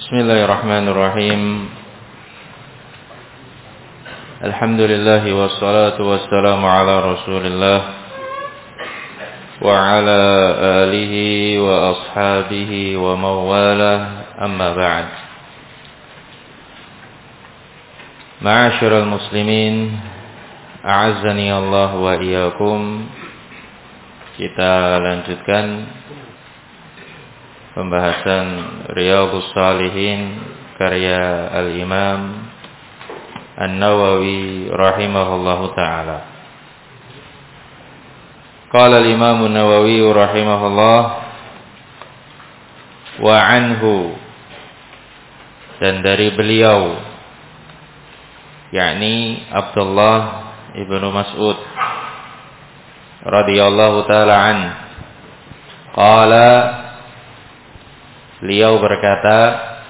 Bismillahirrahmanirrahim. Alhamdulillah wassalatu wassalamu ala Rasulillah wa ala alihi wa ashabihi wa mawalah, amma ba'd. Ma'asyiral muslimin, a'azzani Allah wa iyyakum. Kita lanjutkan pembahasan Riyadhus Shalihin karya Al-Imam An-Nawawi rahimahullahu ta'ala. Qala al-Imam An-Nawawi rahimahullah wa anhu, dan dari beliau, yakni Abdullah ibnu Mas'ud radhiyallahu ta'ala an, qala, beliau berkata,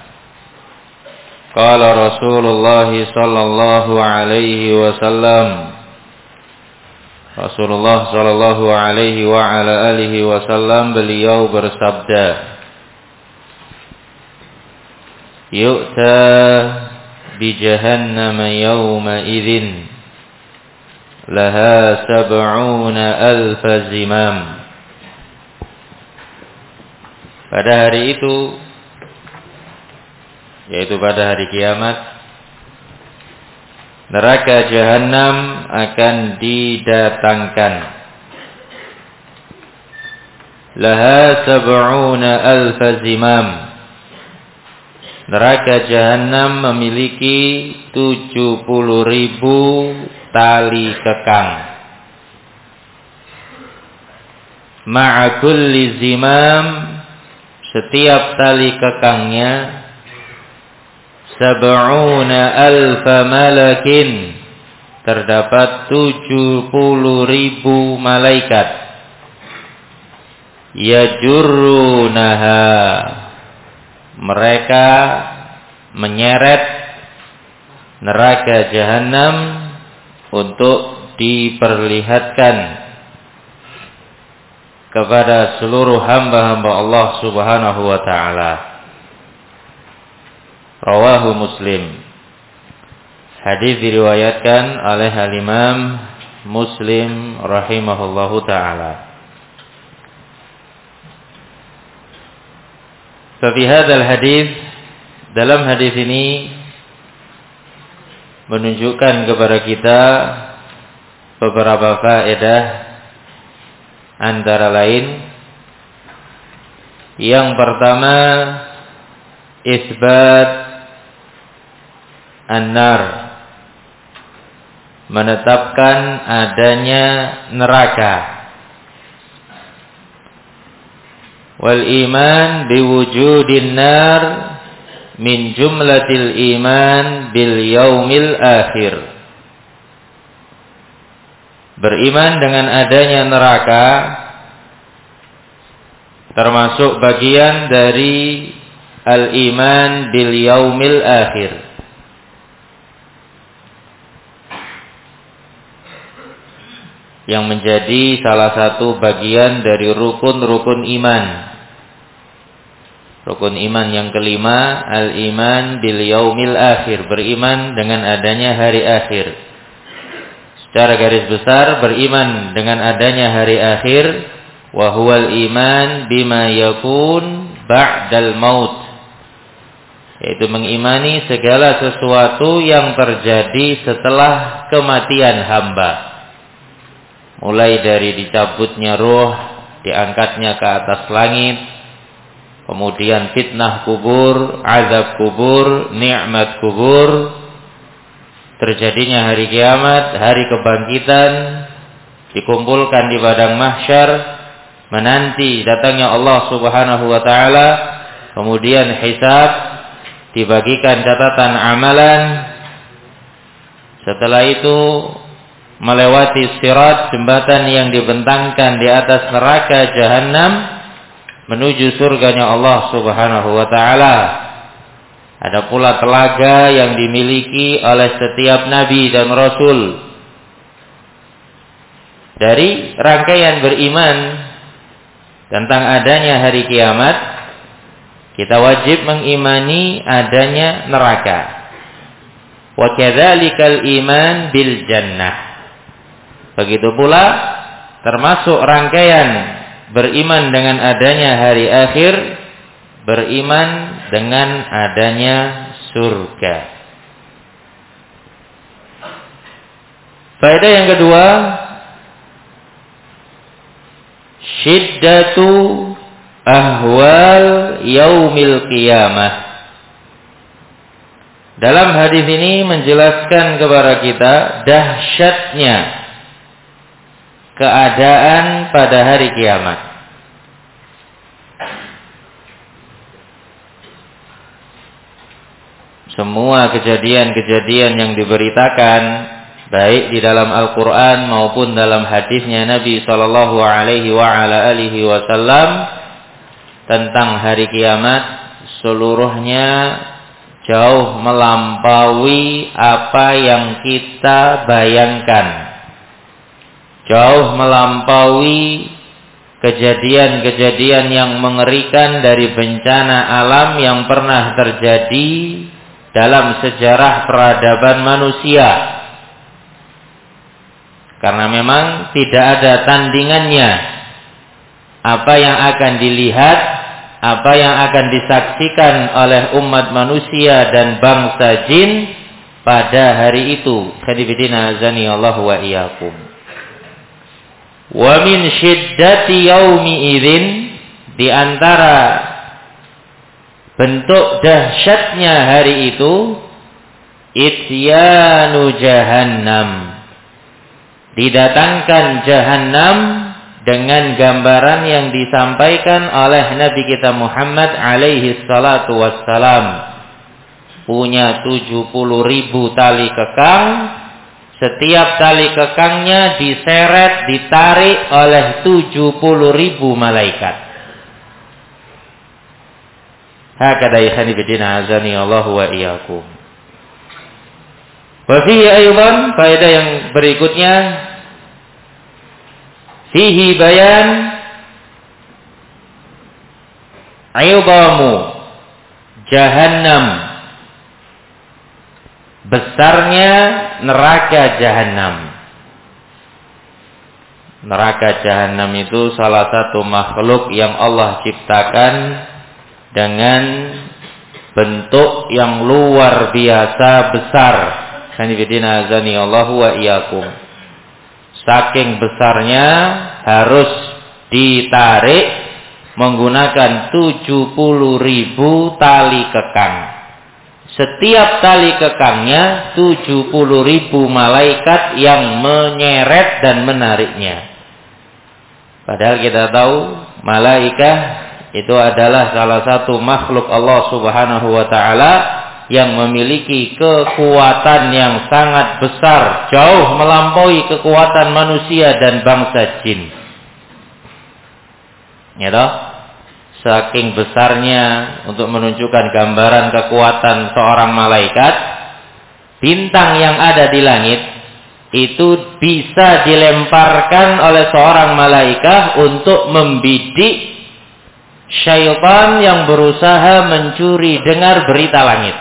qala Rasulullah sallallahu alaihi wasallam, Rasulullah sallallahu alaihi wa ala alihi wasallam beliau bersabda, yu'ta bi jahannam yawma idzin laha 70,000 zimam. Pada hari itu, yaitu pada hari kiamat, neraka Jahannam akan didatangkan. Laha 70,000 zimam. Neraka Jahannam memiliki 70.000 tali kekang. Ma'a kulli zimam, setiap tali kekangnya 70,000 malakin, terdapat 70.000 malaikat. Yajurrunaha, mereka menyeret neraka Jahannam untuk diperlihatkan kepada seluruh hamba-hamba Allah Subhanahu wa ta'ala. Rawahu Muslim. Hadis diriwayatkan oleh Al-Imam Muslim rahimahullahu ta'ala. Fi hadzal hadis, dalam hadis ini menunjukkan kepada kita beberapa faedah. Antara lain, yang pertama, isbat an-nar, menetapkan adanya neraka. Wal iman biwujudin nar min jumlatil iman bil yaumil akhir. Beriman dengan adanya neraka termasuk bagian dari al-iman bil yaumil akhir. Yang menjadi salah satu bagian dari rukun-rukun iman. Rukun iman yang kelima, al-iman bil yaumil akhir, beriman dengan adanya hari akhir. Secara garis besar, beriman dengan adanya hari akhir, wa huwal iman bima yakun ba'dal maut, yaitu mengimani segala sesuatu yang terjadi setelah kematian hamba, mulai dari dicabutnya ruh, diangkatnya ke atas langit, kemudian fitnah kubur, azab kubur, nikmat kubur, terjadinya hari kiamat, hari kebangkitan, dikumpulkan di padang mahsyar, menanti datangnya Allah Subhanahu wa ta'ala, kemudian hisab, dibagikan catatan amalan. Setelah itu melewati sirat, jembatan yang dibentangkan di atas neraka Jahannam menuju surganya Allah Subhanahu wa ta'ala. Ada pula telaga yang dimiliki oleh setiap nabi dan rasul. Dari rangkaian beriman tentang adanya hari kiamat, Kita wajib mengimani adanya neraka. Wa kadzalikal iman bil jannah. Begitu pula termasuk rangkaian beriman dengan adanya hari akhir, beriman dengan adanya surga. Faedah yang kedua, syiddatu ahwal yaumil qiyamah. Dalam hadis ini menjelaskan kepada kita dahsyatnya keadaan pada hari kiamat. Semua kejadian-kejadian yang diberitakan baik di dalam Al-Quran maupun dalam hadisnya Nabi Sallallahu Alaihi Wasallam tentang hari kiamat, seluruhnya jauh melampaui apa yang kita bayangkan, jauh melampaui kejadian-kejadian yang mengerikan dari bencana alam yang pernah terjadi dalam sejarah peradaban manusia. Karena memang tidak ada tandingannya apa yang akan dilihat, apa yang akan disaksikan oleh umat manusia dan bangsa jin pada hari itu. Khadibidina azani Allah wa iyyakum. Wa min syiddati yaumi idzin, di antara bentuk dahsyatnya hari itu, ityanu jahannam, didatangkan jahannam dengan gambaran yang disampaikan oleh Nabi kita Muhammad alaihi salatu wassalam. Punya 70.000 tali kekang. Setiap tali kekangnya diseret, ditarik oleh 70.000 malaikat. Hakada ikhani bidina azani Allah wa iyyakum. Wa fihi aydan, faedah yang berikutnya, fihi bayan aydamu jahannam, besarnya neraka jahanam. Neraka jahanam itu salah satu makhluk yang Allah ciptakan dengan bentuk yang luar biasa besar. Sanibidina azani Allahu wa iyyakum. Saking besarnya harus ditarik menggunakan 70.000 tali kekang. Setiap tali kekangnya 70.000 malaikat yang menyeret dan menariknya. Padahal kita tahu malaikat itu adalah salah satu makhluk Allah Subhanahu wa taala yang memiliki kekuatan yang sangat besar, jauh melampaui kekuatan manusia dan bangsa jin. Ya toh? Saking besarnya, untuk menunjukkan gambaran kekuatan seorang malaikat, bintang yang ada di langit itu bisa dilemparkan oleh seorang malaikat untuk membidik syaitan yang berusaha mencuri dengar berita langit.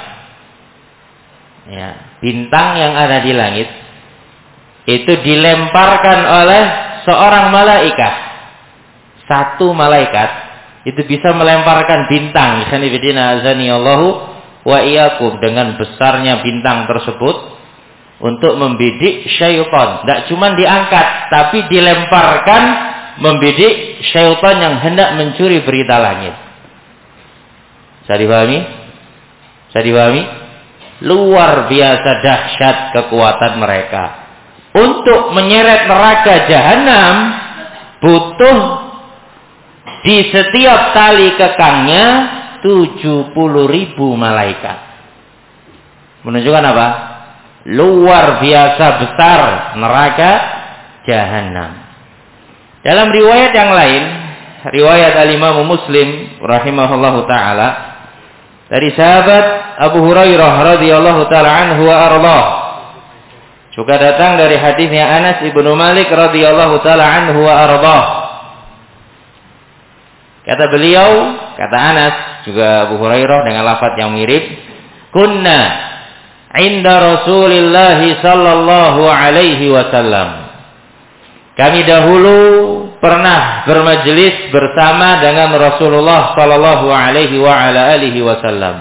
Ya, bintang yang ada di langit itu dilemparkan oleh seorang malaikat. Satu malaikat itu bisa melemparkan bintang. Sanibidina azani Allahu wa iyyakum, dengan besarnya bintang tersebut untuk membidik syaitan. Tidak cuma diangkat, tapi dilemparkan membidik syaitan yang hendak mencuri berita langit. Bisa dipahami? Bisa dipahami? Luar biasa dahsyat kekuatan mereka. Untuk menyeret neraka jahanam butuh di setiap tali kekangnya 70.000 malaikat. Menunjukkan apa? Luar biasa besar neraka jahanam. Dalam riwayat yang lain, riwayat Al-Imam Muslim rahimahullahu taala, dari sahabat Abu Hurairah radhiyallahu taala anhu wa ardhah, juga datang dari hadisnya Anas ibnu Malik radhiyallahu taala anhu wa ardhah. Kata beliau, kata Anas, juga Abu Hurairah dengan lafaz yang mirip, kunna inda Rasulillah sallallahu alaihi wasallam. Kami dahulu pernah bermajelis bersama dengan Rasulullah sallallahu alaihi wa ala alihi wasallam.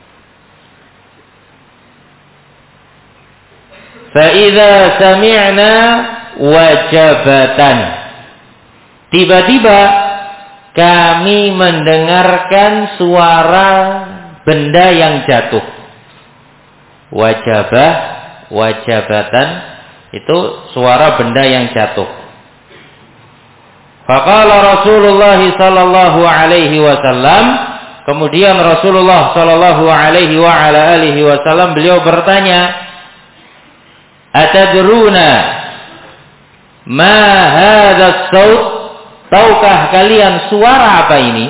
Fa idza sami'na wajabatan. Tiba-tiba kami mendengarkan suara benda yang jatuh. Wajabah, wajabatan itu suara benda yang jatuh. Faqala Rasulullah sallallahu alaihi wasallam, kemudian Rasulullah sallallahu alaihi wa ala alihi wasallam beliau bertanya, "Atadruna ma hadzal saut?" Tahukah kalian suara apa ini?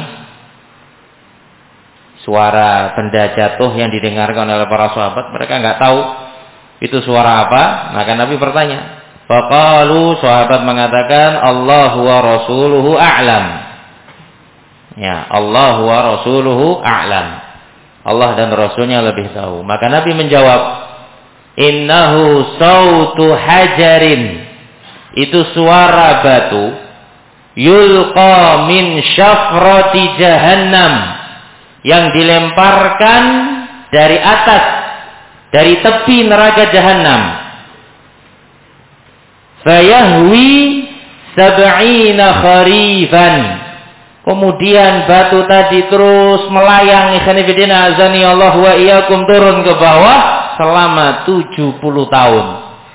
Suara benda jatuh yang didengarkan oleh para sahabat, mereka enggak tahu itu suara apa. Maka Nabi bertanya. Faqalu, sahabat mengatakan, Allahu wa rasuluhu a'lam. Ya, Allahu wa rasuluhu a'lam. Allah dan Rasulnya lebih tahu. Maka Nabi menjawab, innahu sautu hajarin. Itu suara batu. Yulqa min syafrati jahannam. Yang dilemparkan dari atas, dari tepi neraka jahannam. Fayahwi sab'ina kharifan. Kemudian batu tadi terus melayang, ikhwanifidina azani Allah wa iyyakum, turun ke bawah selama 70 tahun.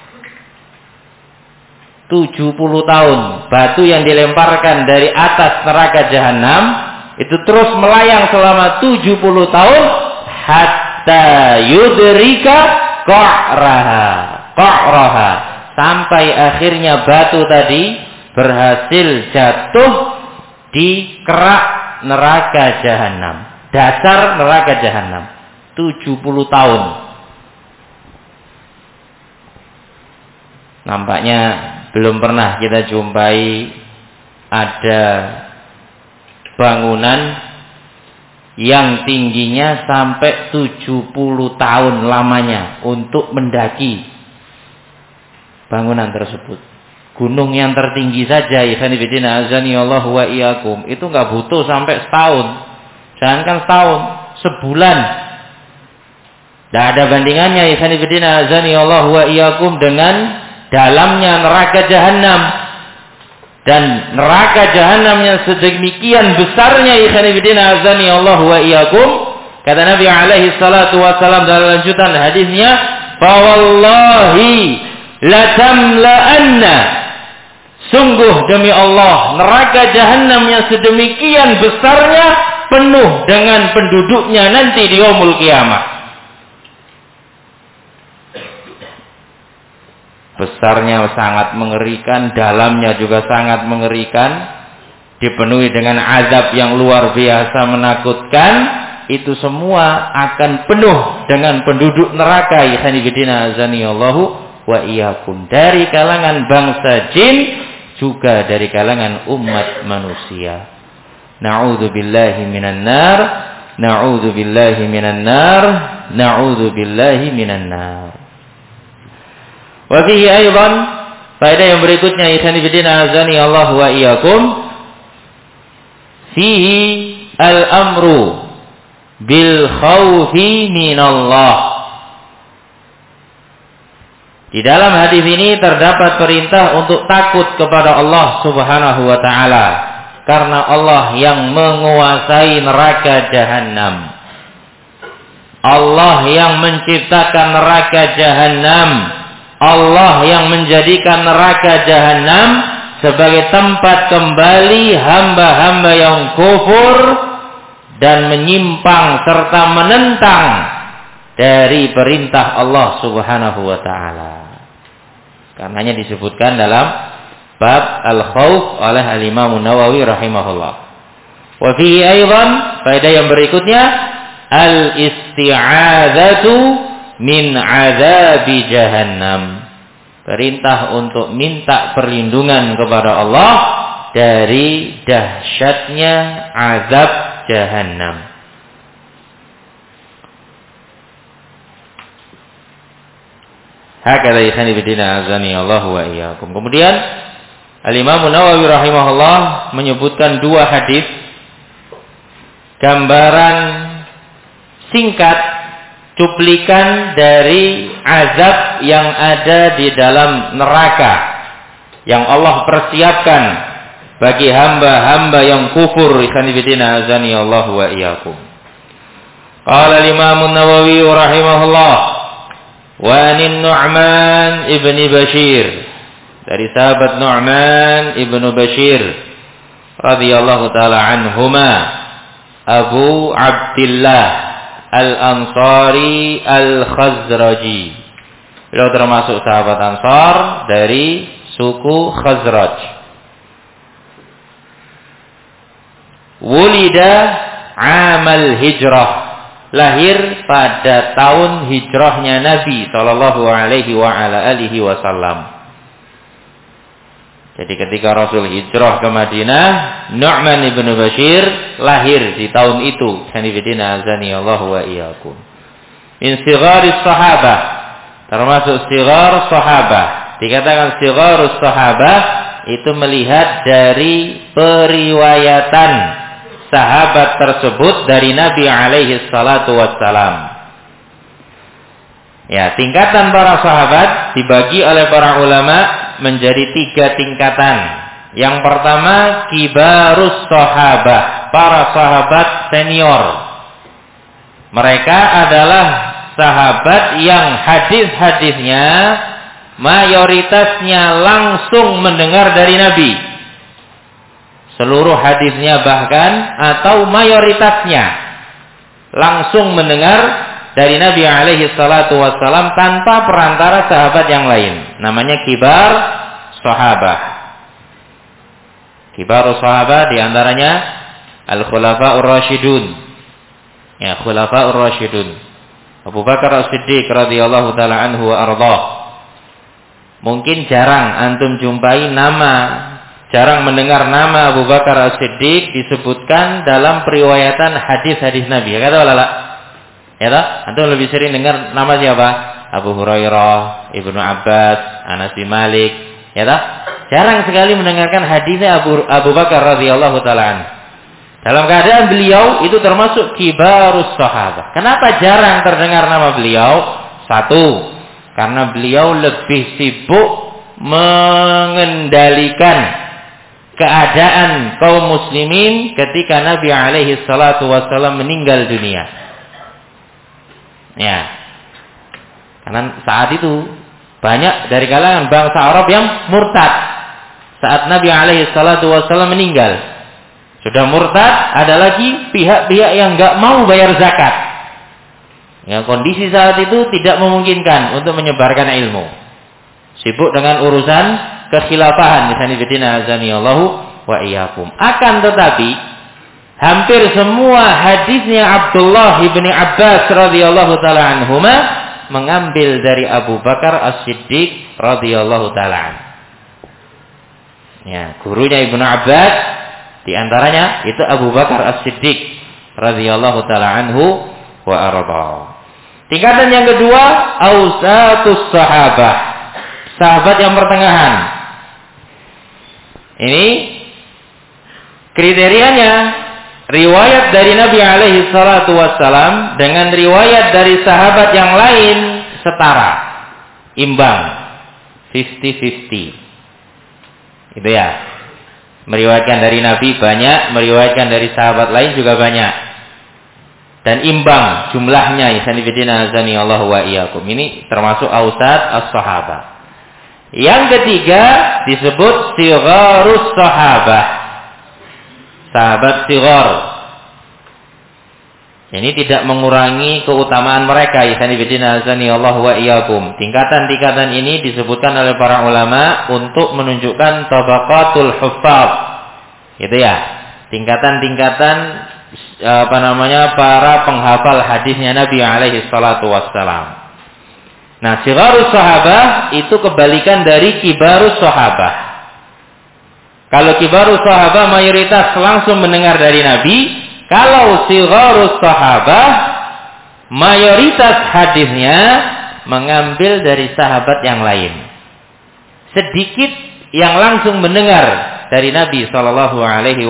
70 tahun batu yang dilemparkan dari atas neraka jahanam itu terus melayang selama 70 tahun hatta yudrika qa'raha, sampai akhirnya batu tadi berhasil jatuh di kerak neraka jahanam, dasar neraka jahanam. 70 tahun. Nampaknya belum pernah kita jumpai ada bangunan yang tingginya sampai 70 tahun lamanya untuk mendaki bangunan tersebut. Gunung yang tertinggi saja, ikhwanifidina azani Allah wa iyyakum, itu enggak butuh sampai setahun. Jangankan setahun, sebulan. Tidak ada bandingannya, ikhwanifidina azani Allah wa iyyakum, dengan dalamnya neraka jahanam. Dan neraka jahanam yang sedemikian besarnya, ikhwanifidina azani Allah wa iyyakum, kata Nabi alaihi salatu wasallam dalam lanjutan hadisnya, fa wallahi la tamla'anna, sungguh demi Allah neraka jahanam yang sedemikian besarnya penuh dengan penduduknya nanti di yaumul kiamah. Besarnya sangat mengerikan, dalamnya juga sangat mengerikan, dipenuhi dengan azab yang luar biasa menakutkan. Itu semua akan penuh dengan penduduk neraka, ikhwanifidina azanillahu wa iyyakum, dari kalangan bangsa jin, juga dari kalangan umat manusia. Na'udzubillahi minan nar, na'udzubillahi minan nar, na'udzubillahi minan nar. Wa fihi aidan, faedah yang berikutnya, ikhwanifidina azani Allah wa iyyakum, fihi al-amru bil khawfi minallah. Di dalam hadis ini terdapat perintah untuk takut kepada Allah Subhanahu wa taala, karena Allah yang menguasai neraka jahanam. Allah yang menciptakan neraka jahanam. Allah yang menjadikan neraka jahanam sebagai tempat kembali hamba-hamba yang kufur dan menyimpang serta menentang dari perintah Allah Subhanahu wa taala. Karenanya disebutkan dalam bab al-khauf oleh al-Imam Nawawi rahimahullah. Wa fihi aidan, faedah yang berikutnya, al-isti'adzatu min azabi jahannam. Perintah untuk minta perlindungan kepada Allah dari dahsyatnya azab Jahannam. Hakala ikhani bidina azani Allah wa iyyakum. Kemudian Al-Imam Nawawi rahimahullah menyebutkan dua hadis gambaran singkat cuplikan dari azab yang ada di dalam neraka yang Allah persiapkan bagi hamba-hamba yang kufur. Ikhwan fillah azani Allah wa iyyakum. Qala al-Imam An-Nawawi rahimahullah wa anin Nu'man ibn Bashir, dari sahabat Nu'man ibn Bashir radhiyallahu taala anhuma, Abu Abdullah Al-Ansari Al-Khazraji. Beliau termasuk sahabat Ansar dari suku Khazraj. Wulida amal hijrah, lahir pada tahun hijrahnya Nabi sallallahu alaihi wa ala alihi wasallam. Jadi ketika Rasul hijrah ke Madinah, Nu'man ibn Bashir lahir di tahun itu. Hanifidina azani Allah wa iyyakum. Min sigharis sahabah, termasuk sigar sahabah. Dikatakan sigarus sahabah itu melihat dari periwayatan sahabat tersebut dari Nabi alaihi salatu wassalam. Ya, tingkatan para sahabat dibagi oleh para ulama menjadi 3 tingkatan. Yang pertama, kibarus sahabah, para sahabat senior. Mereka adalah sahabat yang hadis-hadisnya mayoritasnya langsung mendengar dari Nabi. Seluruh hadisnya bahkan atau mayoritasnya langsung mendengar dari Nabi alaihi salatu wassalam tanpa perantara sahabat yang lain. Namanya kibar sahabah. Kibar sahabah diantaranya Al-Khulafa'ur Rasyidun. Ya, Khulafa'ur Rasyidun. Abu Bakar As-Siddiq radhiyallahu taala anhu wa ardhah. Mungkin jarang antum jumpai jarang mendengar nama Abu Bakar As-Siddiq disebutkan dalam periwayatan hadis-hadis Nabi. Ya kata ulama. Ya toh? Antum lebih sering dengar nama siapa? Abu Hurairah, Ibnu Abbas, Anas bin Malik, ya toh? Jarang sekali mendengarkan hadisnya Abu Bakar radhiyallahu taala anhu. Dalam keadaan beliau itu termasuk kibarus sahabah. Kenapa jarang terdengar nama beliau? Satu, karena beliau lebih sibuk mengendalikan keadaan kaum muslimin ketika Nabi alaihi salatu wasallam meninggal dunia. Ya, karena saat itu banyak dari kalangan bangsa Arab yang murtad saat Nabi alaihi salatu wasallam meninggal. Sudah murtad, ada lagi pihak-pihak yang enggak mau bayar zakat. Ya, kondisi saat itu tidak memungkinkan untuk menyebarkan ilmu. Sibuk dengan urusan kekhilafahan. Misalnya bidina azani Allahu wa iyyakum. Akan tetapi hampir semua hadisnya Abdullah ibni Abbas radhiyallahu taala anhuma mengambil dari Abu Bakar As-Siddiq radhiyallahu taala anhu. Ya, gurunya Ibnu Abbas di antaranya itu Abu Bakar As-Siddiq radhiyallahu taala anhu wa arda. Tingkatan yang kedua, ausatus sahabah, sahabat yang pertengahan. Ini kriterianya riwayat dari Nabi alaihi salatu wassalam dengan riwayat dari sahabat yang lain setara, imbang, 50-50. Itu ya. Meriwayatkan dari Nabi banyak, meriwayatkan dari sahabat lain juga banyak. Dan imbang jumlahnya. Azani Allah wa iyyakum. Ini termasuk ausat as-sahabah. Yang ketiga disebut sigharus sahabah, sahabat sighar. Ini tidak mengurangi keutamaan mereka. Azani Allah wa iyyakum. Tingkatan-tingkatan ini disebutkan oleh para ulama untuk menunjukkan tabaqatul huffaz. Gitu ya. Tingkatan-tingkatan para penghafal hadisnya Nabi alaihi salatu wassalam. Nah, sigharus sahabah itu kebalikan dari kibarus sahabah. Kalau kibarus sahabah mayoritas langsung mendengar dari Nabi. Kalau sigharus sahabah mayoritas hadisnya mengambil dari sahabat yang lain. Sedikit yang langsung mendengar dari Nabi sallallahu alaihi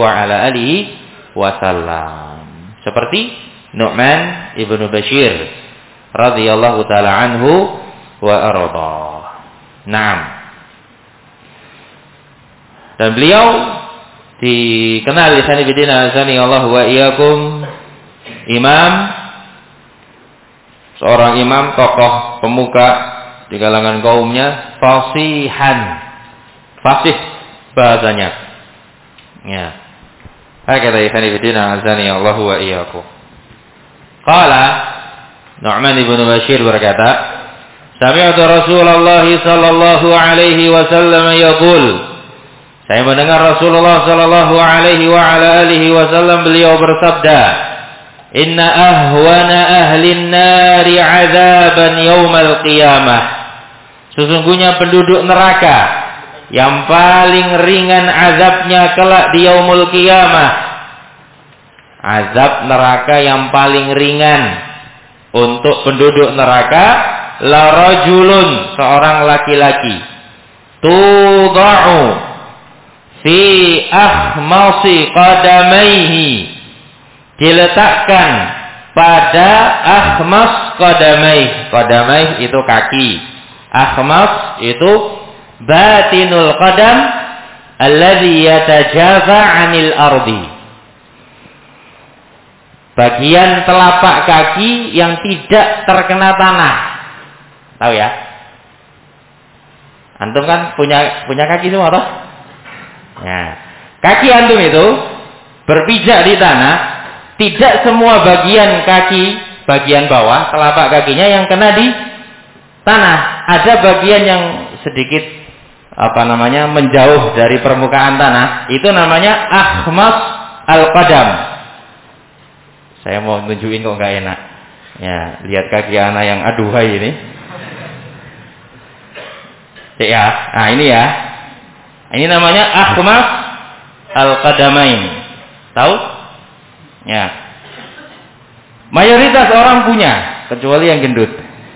wasallam. Seperti Nu'man ibnu Bashir radhiyallahu taala anhu wa arda. Naam. Dan beliau dikenal di sana bidina azani Allah wa iyyakum imam, seorang imam, tokoh pemuka di kalangan kaumnya, fasih bahasanya. Ya. Kata Ibnu Bidina azani Allah wa iyyakum. Qala Nu'man ibn Bashir berkata, sami'tu Rasulullah sallallahu alaihi wasallam yaqul. Saya mendengar Rasulullah sallallahu alaihi wasallam beliau bersabda, inna ahwana ahlin nari azaban yaumal qiyamah. Sesungguhnya penduduk neraka yang paling ringan azabnya kelak di yaumul qiyamah. Azab neraka yang paling ringan untuk penduduk neraka, la rajulun, seorang laki-laki, tuda'u fi akhmasi qadamaihi, diletakkan pada akhmas qadamaih. Qadamaih itu kaki, akhmas itu batinul qadam alladhi yatajaza 'anil ardi, bagian telapak kaki yang tidak terkena tanah. Tahu ya? Antum kan punya kaki semua toh? Nah, kaki antum itu berpijak di tanah, tidak semua bagian kaki, bagian bawah telapak kakinya yang kena di tanah. Ada bagian yang sedikit menjauh dari permukaan tanah, itu namanya akhmas al-qadam. Saya mau tunjukin kok nggak enak. Ya, lihat kaki anak yang aduhai ini. Ya, nah ini ya. Ini namanya akhmas al-qadamain. Tahu? Ya. Mayoritas orang punya, kecuali yang gendut.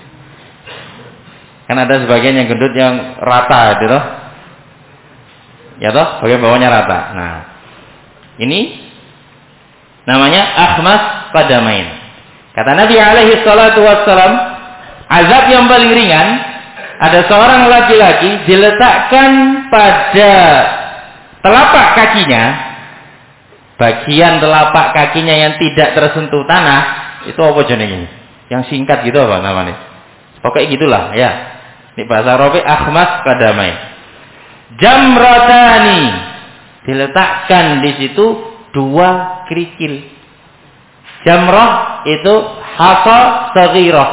Kan ada sebagian yang gendut yang rata gitu toh. Ya toh, bagian bawahnya rata. Nah, ini namanya akhmas qadamain. Kata Nabi alaihi salatu wassalam, azab yang paling ringan, ada seorang laki-laki diletakkan pada telapak kakinya, bagian telapak kakinya yang tidak tersentuh tanah, itu apa jenenge? Yang singkat gitu apa namanya? Pokoknya gitulah ya. Ini bahasa Arabi akhmas qadamain. Jamratani, diletakkan di situ dua kerikil. Jamrah itu hasa saghirah,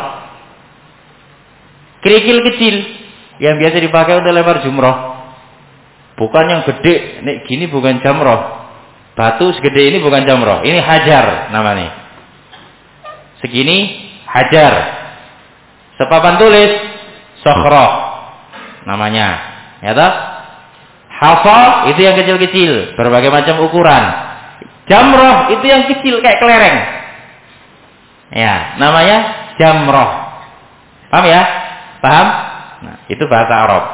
kerikil kecil yang biasa dipakai untuk lempar jumrah. Bukan yang gede, nih gini bukan jamrah. Batu segede ini bukan jamrah, ini hajar namanya. Segini hajar. Sepapan tulis sakhrah namanya. Ya toh? Hasa itu yang kecil-kecil, berbagai macam ukuran. Jamrah itu yang kecil kayak kelereng. Ya, namanya jamrah. Paham ya? Paham? Nah, itu bahasa Arab.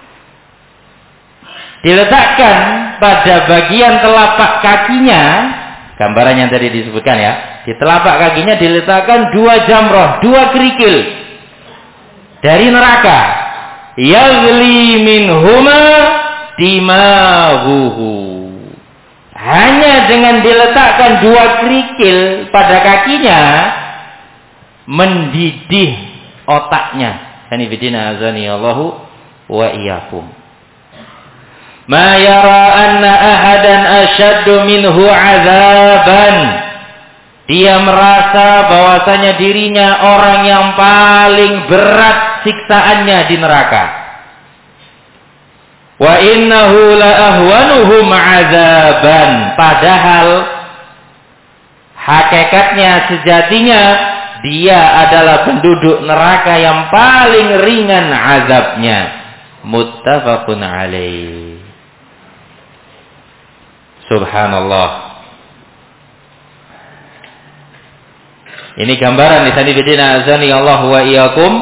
Diletakkan pada bagian telapak kakinya, gambaran yang tadi disebutkan ya. Di telapak kakinya diletakkan dua jamrah, dua kerikil dari neraka. Yaghli minhuma dimahuhu. Hanya dengan diletakkan dua kerikil pada kakinya, mendidih otaknya. Sanibidina azani Allahu wa iyyakum. Ma yara anna ahadan ashaddu minhu azaban. Dia merasa bahwasanya dirinya orang yang paling berat siksaannya di neraka. Wa innahu la ahwanuhum azaban. Padahal hakikatnya, sejatinya dia adalah penduduk neraka yang paling ringan azabnya. Muttafaqun alaih. Subhanallah. Ini gambaran di sini bidina azani Allah wa iyyakum,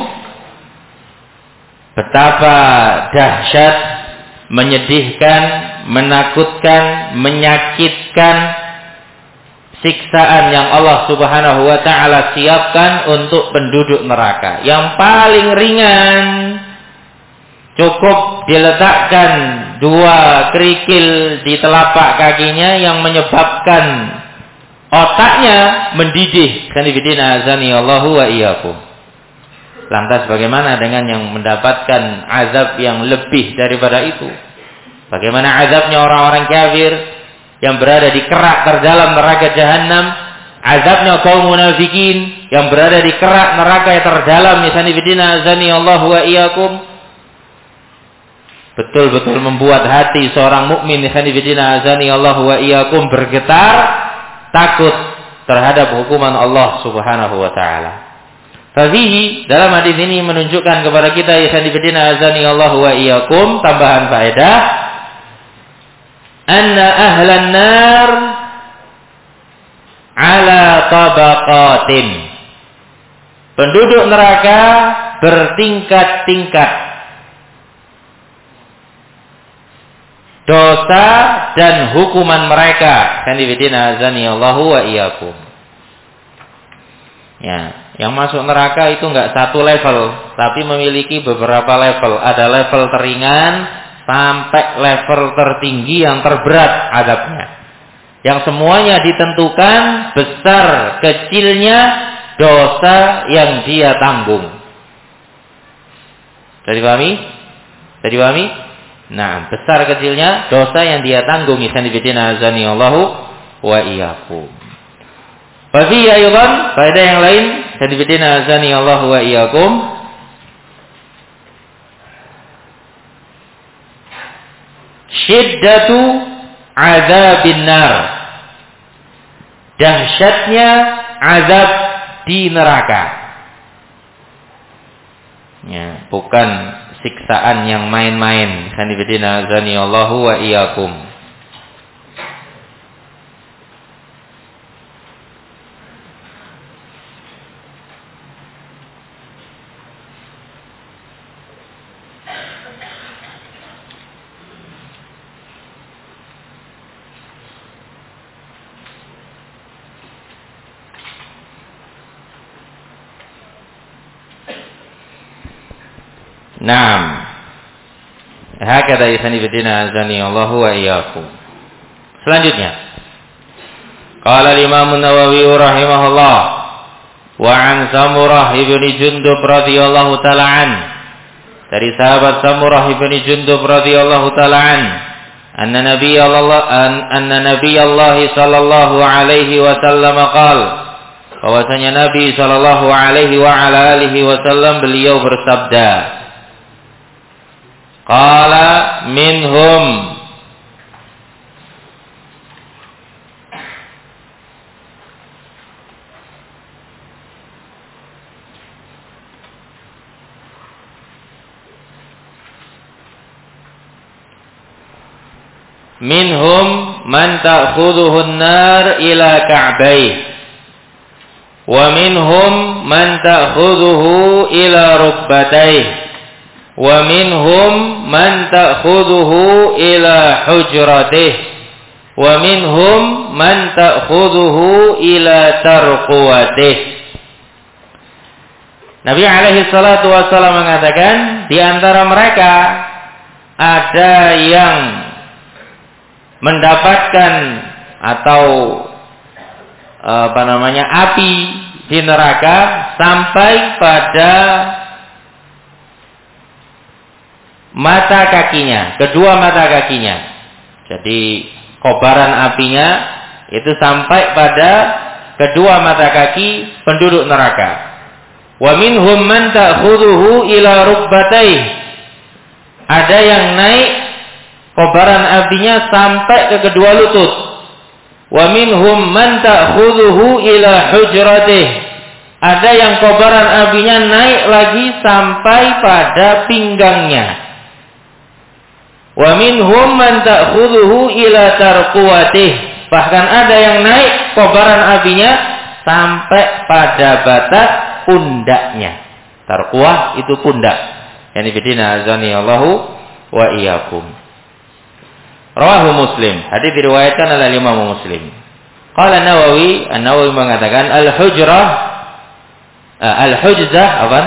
betapa dahsyat, menyedihkan, menakutkan, menyakitkan siksaan yang Allah Subhanahu wa taala siapkan untuk penduduk neraka. Yang paling ringan cukup diletakkan 2 kerikil di telapak kakinya yang menyebabkan otaknya mendidih. Kanibidina azani Allahu wa iyyakum. Lantas bagaimana dengan yang mendapatkan azab yang lebih daripada itu? Bagaimana azabnya orang-orang kafir yang berada di kerak terdalam neraka jahanam? Azabnya kaum munafikin yang berada di kerak neraka yang terdalam. Kanibidina azani Allahu wa iyyakum. Betul-betul membuat hati seorang mukmin kanibidina azani Allahu wa iyyakum bergetar, takut terhadap hukuman Allah Subhanahu wa taala. Fafihi, dalam hadis ini menunjukkan kepada kita ya sanibidina azani Allah wa iyyakum, tambahan faedah, anna ahlan nar ala tabaqatin. Penduduk neraka bertingkat-tingkat. Dosa dan hukuman mereka. Kanibidina azani Allahu wa iyyakum. Ya, yang masuk neraka itu enggak satu level, tapi memiliki beberapa level. Ada level teringan sampai level tertinggi yang terberat azabnya. Yang semuanya ditentukan besar kecilnya dosa yang dia tanggung. Tadi pahami? Nah, besar kecilnya dosa yang dia tanggung. Isanibidina azani Allahu wa iyyakum. Bagi ayuban, faedah yang lain, isanibidina azani Allahu wa iyyakum. Syiddatu azabin nar. Dahsyatnya azab di neraka. Ya, bukan siksaan yang main-main. Kanibidina azani Allahu wa iyyakum. Naam. Hakada isanibidina azani Allahu wa iyyakum. Selanjutnya, qala al-Imam an-Nawawi rahimahullah wa an Samurah ibni Jundub radhiyallahu ta'ala an, dari sahabat Samurah ibni Jundub radhiyallahu ta'ala an, anna Nabiyallahi sallallahu alaihi wasallam qala, bahwasanya Nabi sallallahu alaihi wa ala alihi wasallam beliau bersabda, qala minhum man ta'khudhuhu an-nar ila ka'bayh wa minhum man ta'khudhuhu ila rukbatayh wa minhum man ta'khudhuhu ila hujratih wa minhum man ta'khudhuhu ila tarquwatih. Nabi alaihi salatu wasallam mengatakan, di antara mereka ada yang mendapatkan atau api di neraka sampai pada mata kakinya, kedua mata kakinya. Jadi kobaran apinya itu sampai pada kedua mata kaki penduduk neraka. Wa minhum man ta'khudhuhu ila rukbatayh. Ada yang naik kobaran apinya sampai ke kedua lutut. Wa minhum man ta'khudhuhu ila hujratih. Ada yang kobaran apinya naik lagi sampai pada pinggangnya. Wa minhum man ta'khudhuhu ila tarquwatih. Bahkan ada yang naik kobaran apinya sampai pada batas pundaknya. Tarquwah itu pundak. Yani bidina azani Allahu wa iyyakum. Rawahu Muslim. Hadis diriwayatkan oleh Imam Muslim. Qala An-Nawawi mengatakan al-hujzah apa?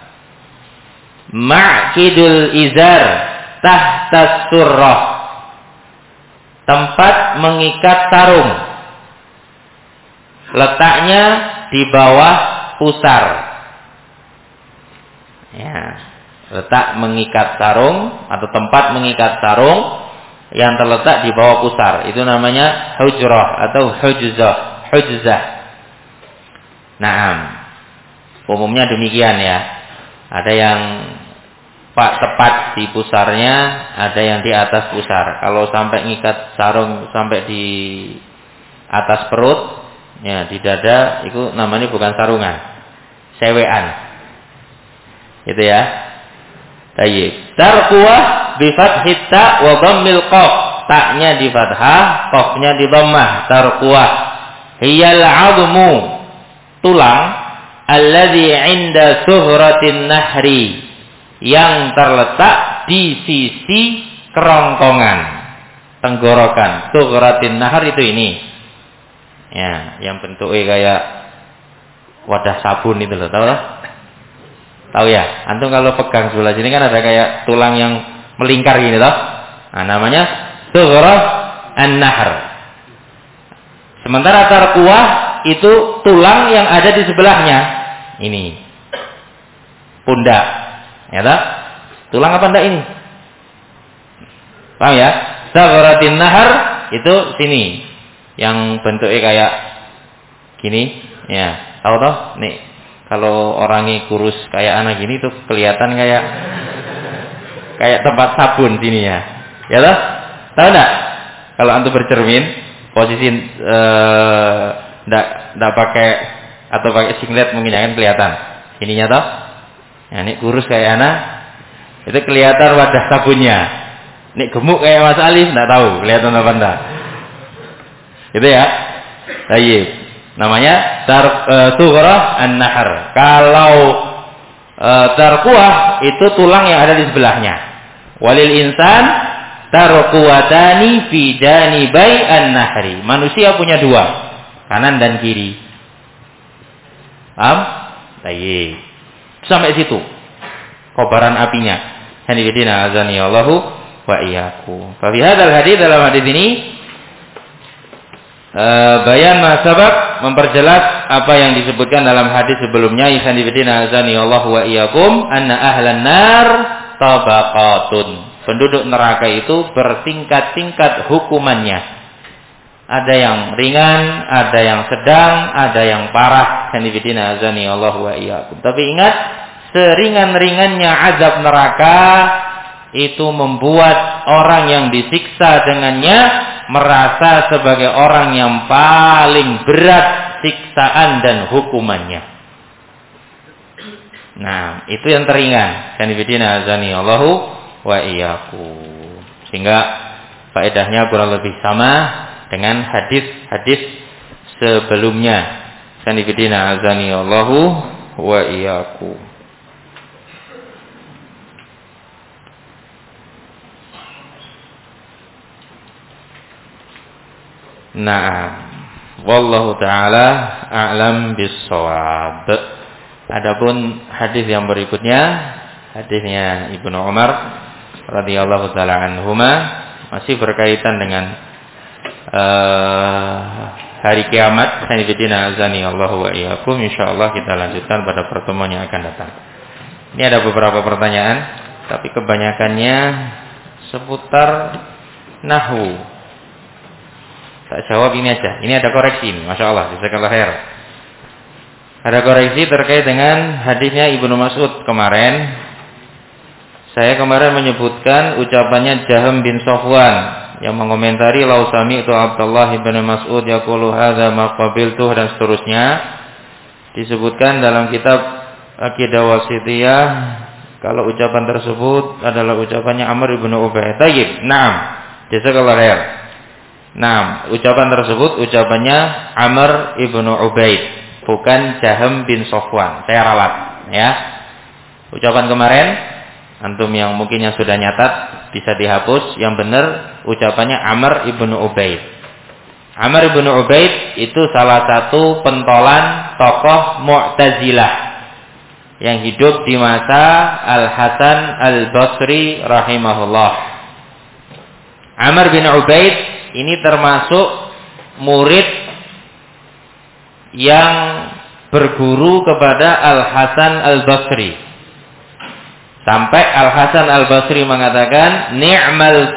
Ma'kidul izar tahta surrah. Tempat mengikat sarung. Letaknya di bawah pusar. Ya, letak mengikat sarung atau tempat mengikat sarung yang terletak di bawah pusar. Itu namanya hujrah atau hujzah. Naam. Umumnya demikian ya. Ada yang tepat di pusarnya, ada yang di atas pusar. Kalau sampai ngikat sarung sampai di atas perut, ya di dada, itu namanya bukan sarungan, sewean. Gitu ya. Tayyib. Tarquwah bi fathit ta wa dhammil qaf. Ta-nya di fathah, qafnya di dhammah. Tarquwah. Hiyal 'azmu, tulang alladzi 'inda suhratin nahri, yang terletak di sisi kerongkongan tenggorokan. Sughratin nahar itu ini. Ya, yang bentuknya kayak wadah sabun itu loh, tahu lah? Tahu ya? Antum kalau pegang sebelah sini kan ada kayak tulang yang melingkar gini toh. Nah, namanya sughrah an-nahr. Sementara tarquwah itu tulang yang ada di sebelahnya. Ini. Pundak. Ya tak? Tulang apa enggak ini? Paham ya? Saghratin nahar itu sini. Yang bentuknya kayak gini. Ya, tahu toh? Nih, kalau orangnya kurus kayak anak gini tuh kelihatan kayak tempat sabun sini ya. Ya toh? Tahu enggak? Kalau antum bercermin, posisi enggak pakai atau pakai singlet mungkin ya kan kelihatan. Ininya toh? Ya, ini kurus kayak anak, itu kelihatan wadah sabunnya. Ini gemuk kayak Mas Alif, tidak tahu kelihatan apa enggak. Gitu ya. Baik. Namanya sughrah an-nahr. Kalau tarquwah itu tulang yang ada di sebelahnya. Walil insan tarquwatani fi janibai an-nahri. Manusia punya dua, kanan dan kiri. Paham? Baik. Sampai situ kobaran apinya. Hanifidina azani Allahu wa iyyakum. Fa fi hadzal hadits, dalam hadis ini bayan ma sabab, memperjelas apa yang disebutkan dalam hadis sebelumnya. Hanifidina azani Allahu wa iyyakum, anna ahlan nar tabaqatun. Penduduk neraka itu bertingkat-tingkat hukumannya. Ada yang ringan, ada yang sedang, ada yang parah. Hanifidina azani Allahu wa iyyakum. Tapi ingat, seringan-ringannya azab neraka itu membuat orang yang disiksa dengannya merasa sebagai orang yang paling berat siksaan dan hukumannya. Nah, itu yang teringan. Hanifidina azani Allahu wa iyyakum. Sehingga faedahnya kurang lebih sama dengan hadis-hadis sebelumnya. Sanifidina azani Allahu wa iyyakum. Naam. Wallahu taala a'lam bis-shawab. Adapun hadis yang berikutnya, hadisnya Ibnu Umar radhiyallahu taala anhuma, masih berkaitan dengan hari kiamat. Hanifidina azani Allahu wa iyyakum. Insyaallah kita lanjutkan pada pertemuan yang akan datang. Ini ada beberapa pertanyaan, tapi kebanyakannya seputar nahwu. Tak jawab ini aja. Ini ada koreksi ini, Masya Allah, jazakallahu khair. Ada koreksi terkait dengan hadisnya Ibnu Mas'ud kemarin. Saya kemarin menyebutkan ucapannya Jahm bin Safwan yang mengomentari lau sami'tu Abdullah bin Mas'ud yaqulu hadza ma qabiltuh dan seterusnya. Disebutkan dalam kitab Aqidah Wasithiyah kalau ucapan tersebut adalah ucapannya Amr ibn Ubaid. Tayyib. Naam. Jazakallahu khair. Naam, ucapan tersebut ucapannya Amr ibn Ubaid, bukan Jaham bin Sofwan. Saya ralat, ya. Ucapan kemarin antum yang mungkin yang sudah nyatat bisa dihapus. Yang benar ucapannya Amr ibn Ubaid. Amr ibn Ubaid itu salah satu pentolan tokoh Mu'tazilah yang hidup di masa Al-Hasan Al-Basri rahimahullah. Amr bin Ubaid ini termasuk murid yang berguru kepada Al-Hasan Al-Basri. Sampai Al-Hasan Al-Basri mengatakan, Ni'mal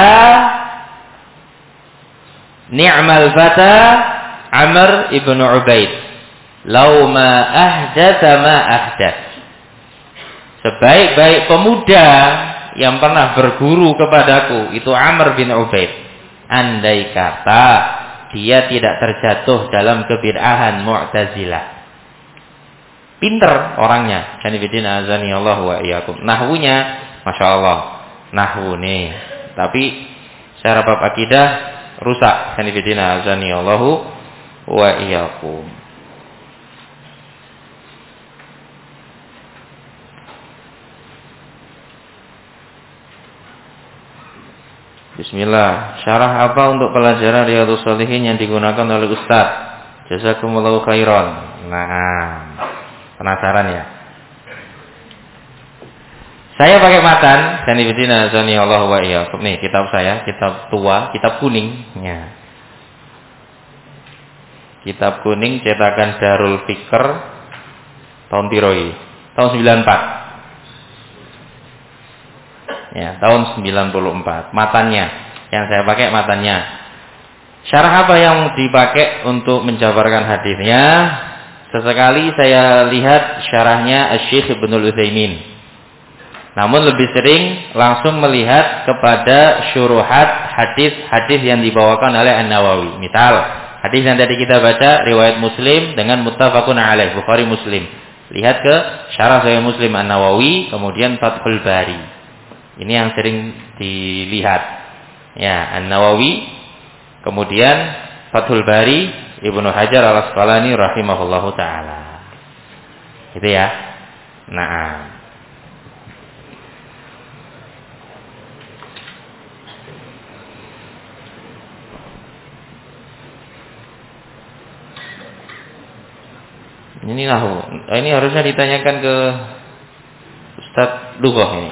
fata Amr ibn Ubaid. Lau ma ahdatha ma ahdath. Sebaik-baik pemuda yang pernah berguru kepadaku itu Amr bin Ubaid. Andai kata dia tidak terjatuh dalam kebid'ahan Mu'tazilah. Pinter orangnya. Sanibidina azani Allah wa iyyakum. Nahwunya Masya Allah. Nahwu nih. Tapi secara bab akidah rusak. Sanibidina azani Allah wa iyyakum. Bismillah. Syarah apa untuk pelajaran Riyadhus Shalihin yang digunakan oleh Ustaz? Jazakumullahu khairan. Nah, penasaran ya? Saya pakai matan. Sanibidina azani Allah wa iyyakum. Nih kitab saya, kitab tua, kitab kuning. Ya. Kitab kuning cetakan Darul Fikr tahun piroi? Tahun 94. Ya, tahun 94. Matanya yang saya pakai matanya. Syarah apa yang dipakai untuk menjabarkan hadisnya? Sesekali saya lihat syarahnya Syekh Ibnul Utsaimin. Namun lebih sering langsung melihat kepada syuruhat hadis-hadis yang dibawakan oleh An-Nawawi. Misal, hadis yang tadi kita baca riwayat Muslim dengan muttafaqun alaih, Bukhari Muslim. Lihat ke syarah Sahih Muslim An-Nawawi, kemudian Fathul Bari. Ini yang sering dilihat. Ya, An-Nawawi, kemudian Fathul Bari, Ibnu Hajar Al-Asqalani rahimahullahu taala. Gitu ya. Nah, ini nahwu. Ini harusnya ditanyakan ke Ustaz Lughah ini.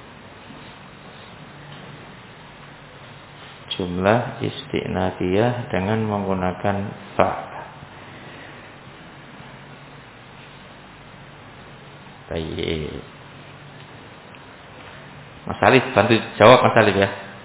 Jumlah istinafiyah dengan menggunakan fa. Baik. Mas Alif, bantu jawab Mas Alif ya.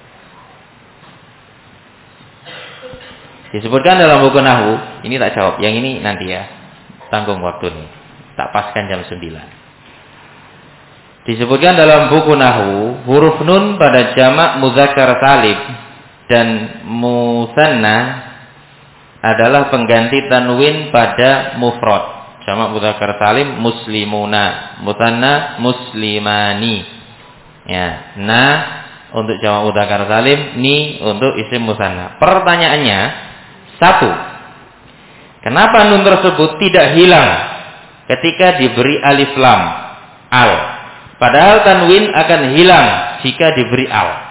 Disebutkan dalam buku Nahwu, ini tak jawab, yang ini nanti ya. Tanggung waktu nih. Tak paskan jam 9. Disebutkan dalam buku Nahwu, huruf nun pada jamak muzakkar salim dan musanna adalah pengganti tanwin pada mufrad. Jamak mudzakkar salim muslimuna, musanna muslimani. Ya, na untuk jamak mudzakkar salim, ni untuk isim musanna. Pertanyaannya, satu, kenapa nun tersebut tidak hilang ketika diberi alif lam al? Padahal tanwin akan hilang jika diberi al.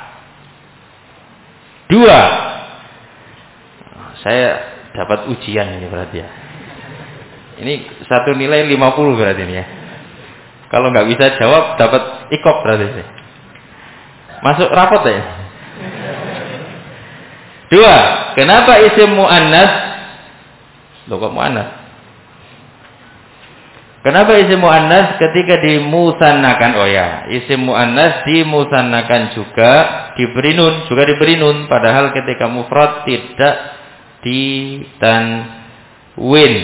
Dua, saya dapat ujian ini berarti ya. Ini satu nilai 50 berarti ini ya. Kalau nggak bisa jawab dapat ikop berarti ini. Masuk rapot ya. Dua, kenapa isim muannas? Loh kok muannas? Kenapa isim muannas ketika dimusannakan? Oh ya, isim muannas dimusannakan juga diberi nun, padahal ketika mufrad tidak ditanwin.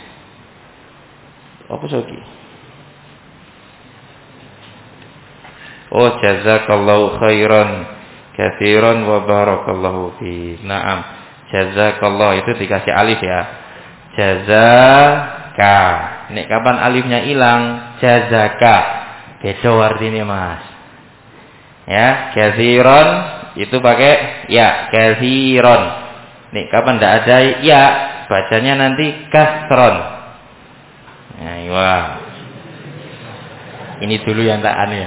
Apa lagi? Oh, jazakallahu khairan katsiran wa barakallahu fi. Naam, jazakallahu itu dikasih alif ya. Jazaka. Nek kapan alifnya hilang, jazaka. Beda artinya Mas. Ya, katsiron itu pakai ya, katsiron. Nih, kapan ndak ada ya, bacanya nanti kasron. Nah, wah. Ini dulu yang tak aneh.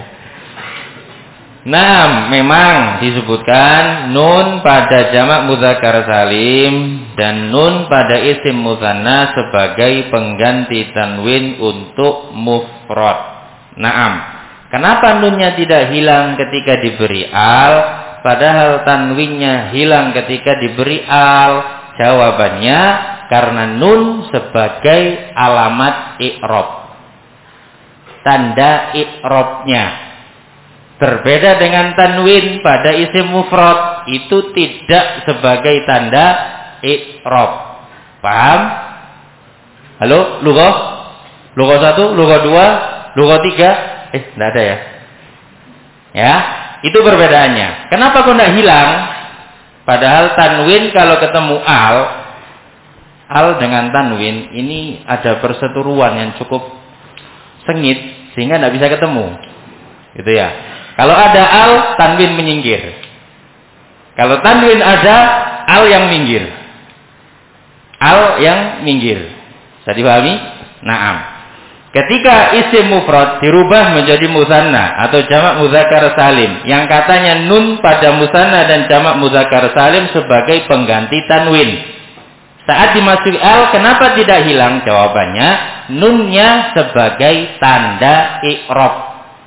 Nah, memang disebutkan nun pada jamak muzakkar salim dan nun pada isim musanna sebagai pengganti tanwin untuk mufrad. Naam. Kenapa nunnya tidak hilang ketika diberi al, padahal tanwinnya hilang ketika diberi al? Jawabannya karena nun sebagai alamat i'rab. Tanda i'rabnya. Berbeda dengan tanwin pada isim mufrad, itu tidak sebagai tanda i'rab. Paham? Halo, lughah? Lughah 1, lughah 2, lughah 3? Enggak ada ya? Ya, itu perbedaannya. Kenapa kok enggak hilang? Padahal tanwin kalau ketemu al dengan tanwin ini ada perseteruan yang cukup sengit sehingga enggak bisa ketemu. Gitu ya. Kalau ada al, tanwin menyingkir. Kalau tanwin ada, al yang minggir. Al yang minggir. Bisa dipahami? Naam. Ketika isim mufrad dirubah menjadi musanna atau jamak muzakkar salim, yang katanya nun pada musanna dan jamak muzakkar salim sebagai pengganti tanwin. Saat dimasuki al, kenapa tidak hilang? Jawabannya, nunnya sebagai tanda i'rab.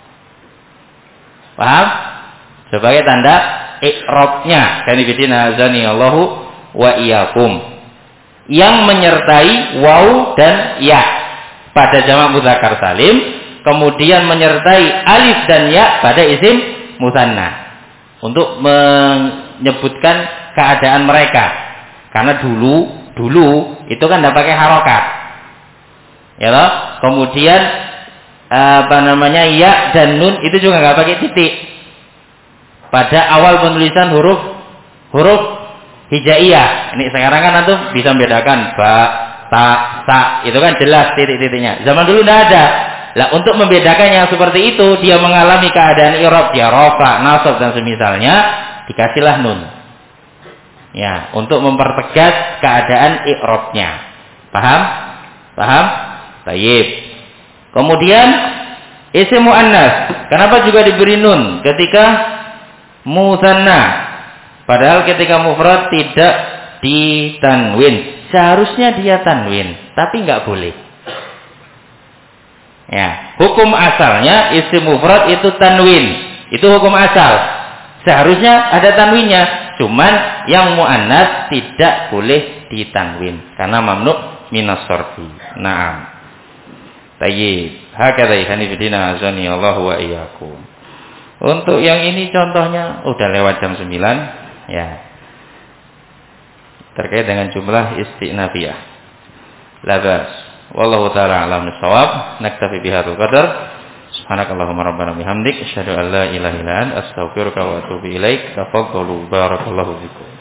Paham? Sebagai tanda i'rabnya. Kanibidina azani Allahu wa iyyakum. Yang menyertai waw dan ya pada jamak muzakkar salim, kemudian menyertai alif dan ya pada isim musanna untuk menyebutkan keadaan mereka. Karena dulu itu kan tidak pakai harokat. Ya loh? Kemudian ya dan nun itu juga nggak pakai titik pada awal penulisan huruf hijaiyah. Ini sekarang kan antum bisa membedakan ba, ta, sa, itu kan jelas titik-titiknya. Zaman dulu tidak ada. Lah untuk membedakan yang seperti itu, dia mengalami keadaan i'rab, dia rafa, nasab dan semisalnya, dikasihlah nun. Ya, untuk mempertegas keadaan i'rabnya. Paham? Paham? Baik. Kemudian isim muannas, kenapa juga diberi nun ketika musanna? Padahal ketika mufrad tidak ditanwin. Seharusnya dia tanwin, tapi enggak boleh. Ya, hukum asalnya isim mufrad itu tanwin. Itu hukum asal. Seharusnya ada tanwinnya, cuman yang muannas tidak boleh ditanwin karena mamnu minas sarfi. Naam. Tayyib, hakadha ikhwanifidina azani Allah wa iyyakum. Untuk yang ini contohnya udah lewat jam 9 ya. Terkait dengan jumlah istinafiyah. La bas. Wallahu taala alam bissawab. Naktafi bihadzal qadar. Subhanakallahumma rabbana bihamdik asyhadu an la ilaha illa anta astaghfiruka wa atubu ilaik. Tafadhalu barakallahu fikum.